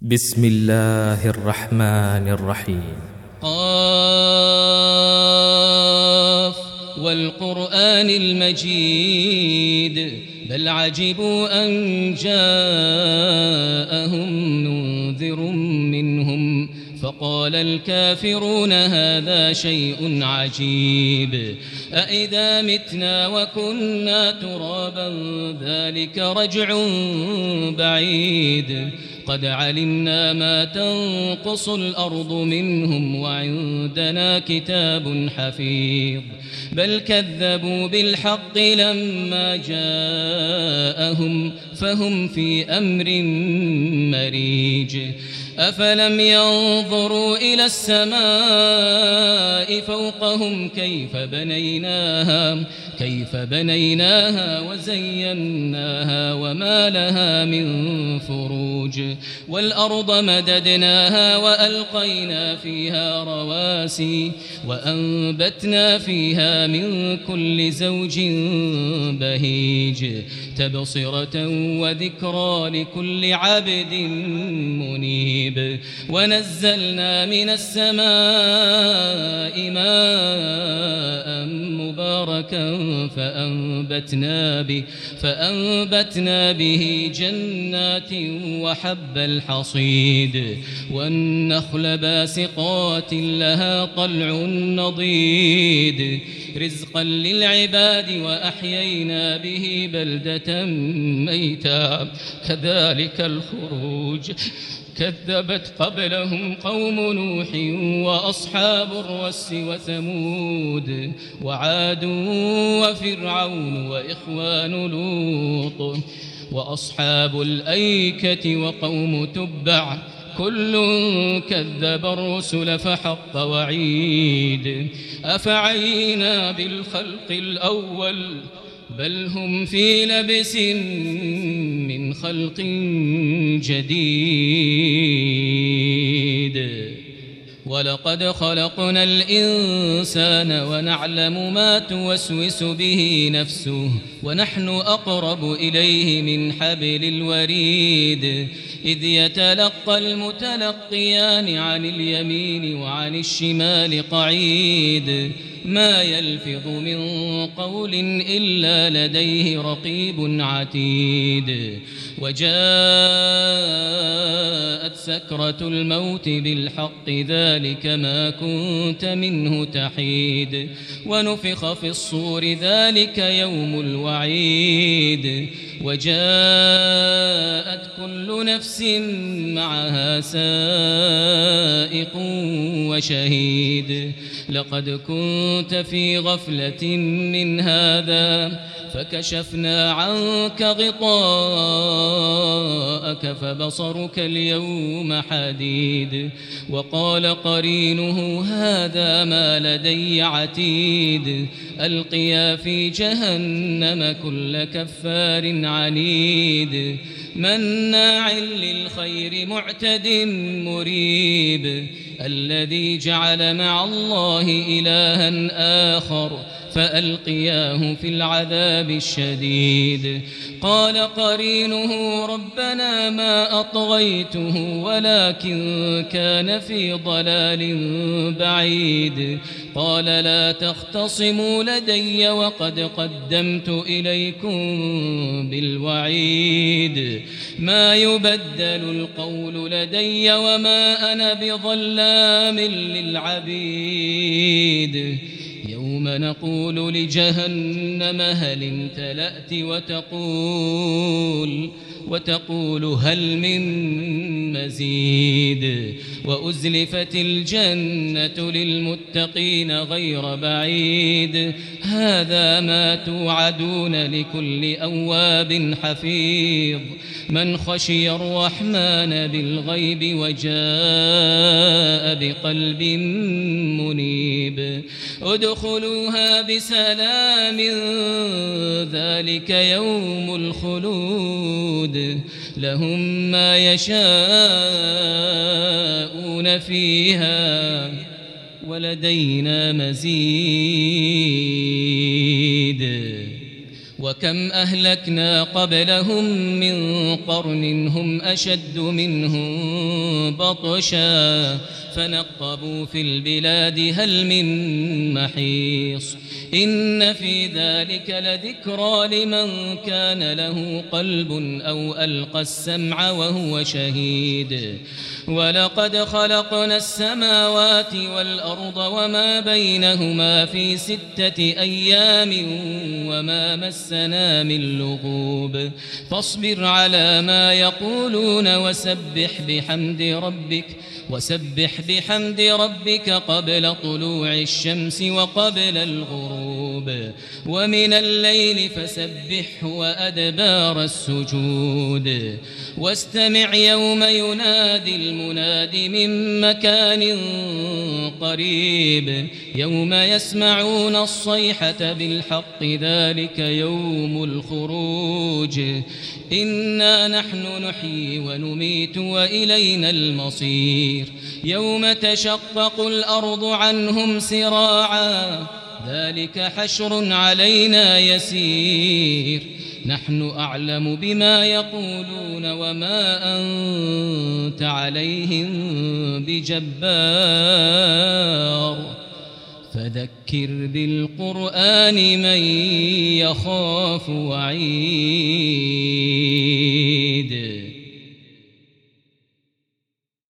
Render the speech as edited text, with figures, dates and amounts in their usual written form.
بسم الله الرحمن الرحيم. قاف والقرآن المجيد بل عجبوا أن جاءهم منذر منهم فقال الكافرون هذا شيء عجيب أإذا متنا وكنا ترابا ذلك رجع بعيد قد علمنا ما تنقص الأرض منهم وعندنا كتاب حفيظ بل كذبوا بالحق لما جاءهم فهم في أمر مريج أفلم ينظروا إلى السماء فوقهم كيف بنيناها وزيناها وما لها من فروج والأرض مددناها وألقينا فيها رواسي وأنبتنا فيها من كل زوج بهيج تبصرة وذكرى لكل عبد منيب ونزلنا من السماء ماء مباركا فأنبتنا به جنات وحب الحصيد والنخل باسقات لها طلع نضيد رزقا للعباد وأحيينا به بلدة ميتا كذلك الخروج كذبت قبلهم قوم نوح وأصحاب الرس وثمود وعاد وفرعون وإخوان لوط وأصحاب الأيكة وقوم تبع كل كذب الرسل فحق وعيد أفعينا بالخلق الأول بل هم في لبس من خلق جديد ولقد خلقنا الإنسان ونعلم ما توسوس به نفسه ونحن أقرب إليه من حبل الوريد إذ يتلقى المتلقيان عن اليمين وعن الشمال قعيد ما يلفظ من قول إلا لديه رقيب عتيد وجاءت سكرة الموت بالحق ذلك ما كنت منه تحيد ونفخ في الصور ذلك يوم الوعيد وجاءت كل نفس معها سائق وشهيد لقد كنت في غفلة من هذا فكشفنا عنك غطاءك فبصرك اليوم حديد وقال قرينه هذا ما لدي عتيد ألقيا في جهنم كل كفار عنيد مناع للخير معتد مريب الذي جعل مع الله إلها آخر فألقياه في العذاب الشديد قال قرينه ربنا ما أطغيته ولكن كان في ضلال بعيد قال لا تختصموا لدي وقد قدمت إليكم بالوعيد ما يبدل القول لدي وما أنا بظلام للعبيد يوم نقول لجهنم هل امتلأت وتقول هل من مزيد وأزلفت الجنة للمتقين غير بعيد هذا ما توعدون لكل أواب حفيظ من خشي الرحمن بالغيب وجاء بقلب منيب ادخلوها بسلام ذلك يوم الخلود لهم ما يشاءون فيها ولدينا مزيد وكم أهلكنا قبلهم من قرن هم أشد منهم بطشا فنقبوا في البلاد هل من محيص إن في ذلك لذكرى لمن كان له قلب أو ألقى السمع وهو شهيد ولقد خلقنا السماوات والأرض وما بينهما في 6 أيام وما مسنا من لغوب فاصبر على ما يقولون وسبح بحمد ربك قبل طلوع الشمس وقبل الغروب ومن الليل فسبحه وأدبار السجود واستمع يوم ينادي المناد من مكان قريب يوم يسمعون الصيحة بالحق ذلك يوم الخروج إنا نحن نحيي ونميت وإلينا المصير يوم تشقق الأرض عنهم سراعا ذلك حشر علينا يسير نحن أعلم بما يقولون وما أنت عليهم بجبار فذكر بالقرآن من يخاف وعيد